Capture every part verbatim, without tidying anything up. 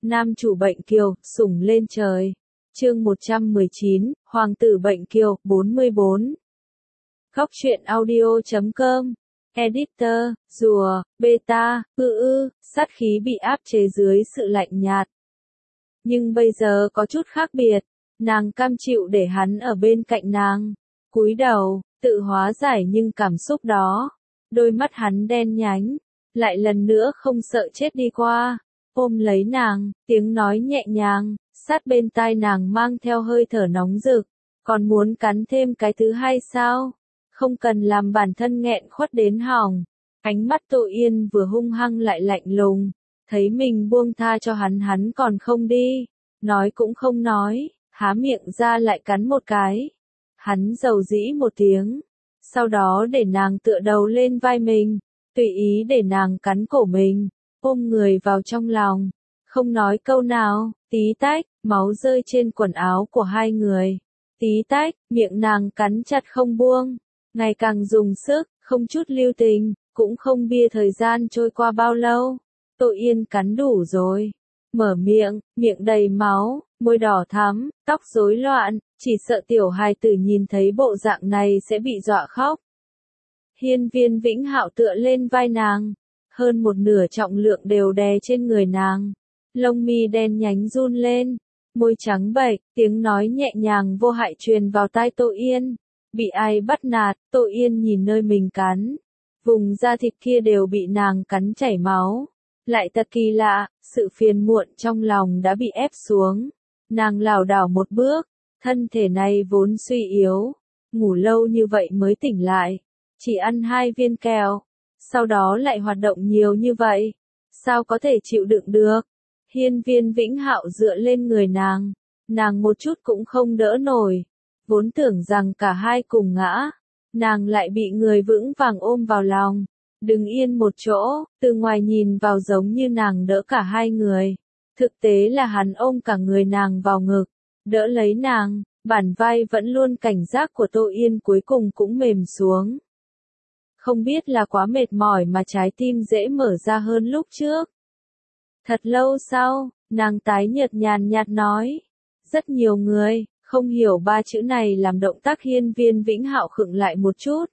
Nam chủ bệnh kiều, sủng lên trời. Chương một trăm mười chín, Hoàng tử bệnh kiều, bốn mươi bốn. Góc truyện audio chấm com. Editor, rùa, beta, ư ư, sát khí bị áp chế dưới sự lạnh nhạt. Nhưng bây giờ có chút khác biệt, nàng cam chịu để hắn ở bên cạnh nàng. Cúi đầu, tự hóa giải nhưng cảm xúc đó. Đôi mắt hắn đen nhánh, lại lần nữa không sợ chết đi qua. Ôm lấy nàng, tiếng nói nhẹ nhàng, sát bên tai nàng mang theo hơi thở nóng rực. Còn muốn cắn thêm cái thứ hai sao? Không cần làm bản thân nghẹn khuất đến hỏng. Ánh mắt Tô Yên vừa hung hăng lại lạnh lùng. Thấy mình buông tha cho hắn hắn còn không đi. Nói cũng không nói, há miệng ra lại cắn một cái. Hắn dầu dĩ một tiếng. Sau đó để nàng tựa đầu lên vai mình. Tùy ý để nàng cắn cổ mình. Ôm người vào trong lòng. Không nói câu nào, tí tách, máu rơi trên quần áo của hai người. Tí tách, miệng nàng cắn chặt không buông. Ngày càng dùng sức, không chút lưu tình, cũng không bia thời gian trôi qua bao lâu. Tô Yên cắn đủ rồi. Mở miệng, miệng đầy máu, môi đỏ thắm, tóc rối loạn, chỉ sợ tiểu hài tử nhìn thấy bộ dạng này sẽ bị dọa khóc. Hiên Viên Vĩnh Hạo tựa lên vai nàng, hơn một nửa trọng lượng đều đè trên người nàng. Lông mi đen nhánh run lên, môi trắng bệch, tiếng nói nhẹ nhàng vô hại truyền vào tai Tô Yên. Bị ai bắt nạt, Tô Yên nhìn nơi mình cắn. Vùng da thịt kia đều bị nàng cắn chảy máu. Lại thật kỳ lạ, sự phiền muộn trong lòng đã bị ép xuống. Nàng lảo đảo một bước, thân thể này vốn suy yếu. Ngủ lâu như vậy mới tỉnh lại. Chỉ ăn hai viên kẹo. Sau đó lại hoạt động nhiều như vậy. Sao có thể chịu đựng được? Hiên Viên Vĩnh Hạo dựa lên người nàng. Nàng một chút cũng không đỡ nổi. Vốn tưởng rằng cả hai cùng ngã. Nàng lại bị người vững vàng ôm vào lòng. Đứng yên một chỗ, từ ngoài nhìn vào giống như nàng đỡ cả hai người. Thực tế là hắn ôm cả người nàng vào ngực. Đỡ lấy nàng, bản vai vẫn luôn cảnh giác của Tô Yên cuối cùng cũng mềm xuống. Không biết là quá mệt mỏi mà trái tim dễ mở ra hơn lúc trước. Thật lâu sau, nàng tái nhợt nhàn nhạt nói. Rất nhiều người, không hiểu ba chữ này làm động tác Hiên Viên Vĩnh Hạo khựng lại một chút.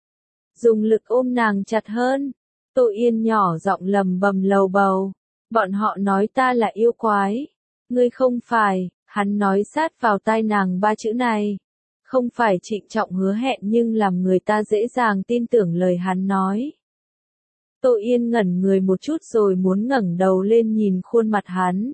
Dùng lực ôm nàng chặt hơn. Tô Yên nhỏ giọng lầm bầm lầu bầu. Bọn họ nói ta là yêu quái. Ngươi không phải, hắn nói sát vào tai nàng ba chữ này. Không phải trịnh trọng hứa hẹn nhưng làm người ta dễ dàng tin tưởng lời hắn nói. Tô Yên ngẩn người một chút rồi muốn ngẩng đầu lên nhìn khuôn mặt hắn.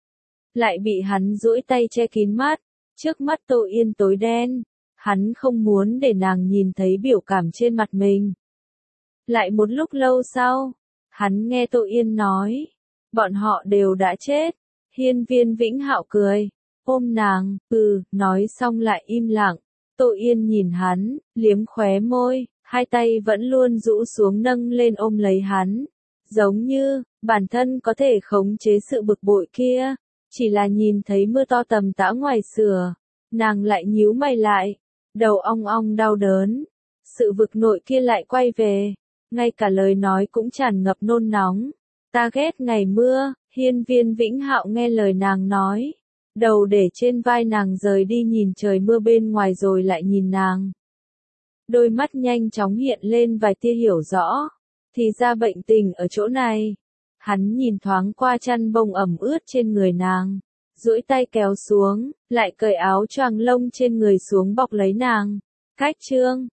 Lại bị hắn duỗi tay che kín mắt. Trước mắt Tô Yên tối đen. Hắn không muốn để nàng nhìn thấy biểu cảm trên mặt mình. Lại một lúc lâu sau, hắn nghe Tô Yên nói. Bọn họ đều đã chết. Hiên Viên Vĩnh Hạo cười. Ôm nàng, ừ, nói xong lại im lặng. Tô Yên nhìn hắn, liếm khóe môi, hai tay vẫn luôn rũ xuống nâng lên ôm lấy hắn. Giống như, bản thân có thể khống chế sự bực bội kia. Chỉ là nhìn thấy mưa to tầm tã ngoài sửa. Nàng lại nhíu mày lại. Đầu ong ong đau đớn. Sự vực nội kia lại quay về. Ngay cả lời nói cũng tràn ngập nôn nóng. Ta ghét ngày mưa. Hiên Viên Vĩnh Hạo nghe lời nàng nói. Đầu để trên vai nàng rời đi nhìn trời mưa bên ngoài rồi lại nhìn nàng. Đôi mắt nhanh chóng hiện lên vài tia hiểu rõ. Thì ra bệnh tình ở chỗ này. Hắn nhìn thoáng qua chăn bông ẩm ướt trên người nàng. Duỗi tay kéo xuống, lại cởi áo choàng lông trên người xuống bọc lấy nàng. Cách chương,